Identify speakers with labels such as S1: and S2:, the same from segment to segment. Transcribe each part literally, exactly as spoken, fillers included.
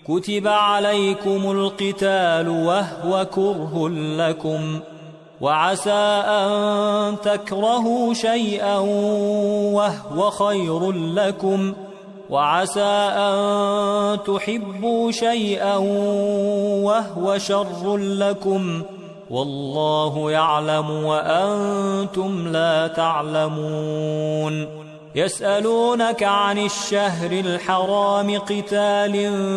S1: كتب عليكم القتال وهو كره لكم وعسى أن تكرهوا شيئا وهو خير لكم وعسى أن تحبوا شيئا وهو شر لكم والله يعلم وأنتم لا تعلمون يسألونك عن الشهر الحرام قتال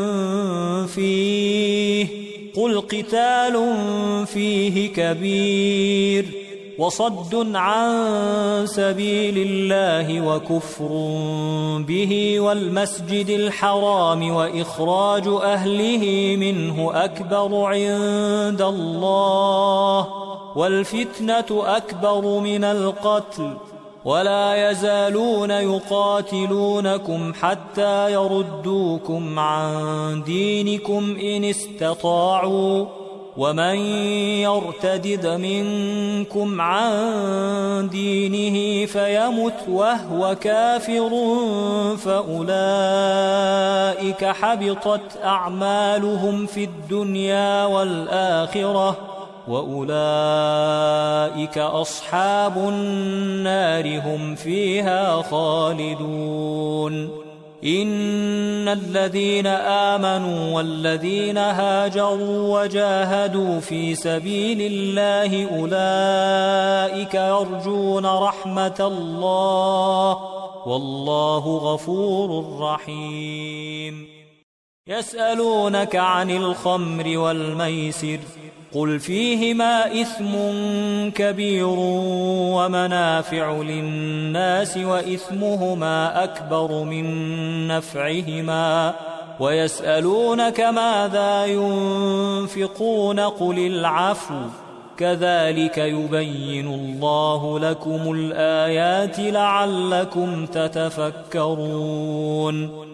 S1: فيه قل قتال فيه كبير وصد عن سبيل الله وكفر به والمسجد الحرام وإخراج أهله منه أكبر عند الله والفتنة أكبر من القتل ولا يزالون يقاتلونكم حتى يردوكم عن دينكم إن استطاعوا ومن يرتدد منكم عن دينه فيمت وهو كافر فأولئك حبطت أعمالهم في الدنيا والآخرة وأولئك أصحاب النار هم فيها خالدون إن الذين آمنوا والذين هاجروا وجاهدوا في سبيل الله أولئك يرجون رحمة الله والله غفور رحيم يسألونك عن الخمر والميسر قل فيهما إثم كبير ومنافع للناس وإثمهما أكبر من نفعهما ويسألونك ماذا ينفقون قل العفو كذلك يبين الله لكم الآيات لعلكم تتفكرون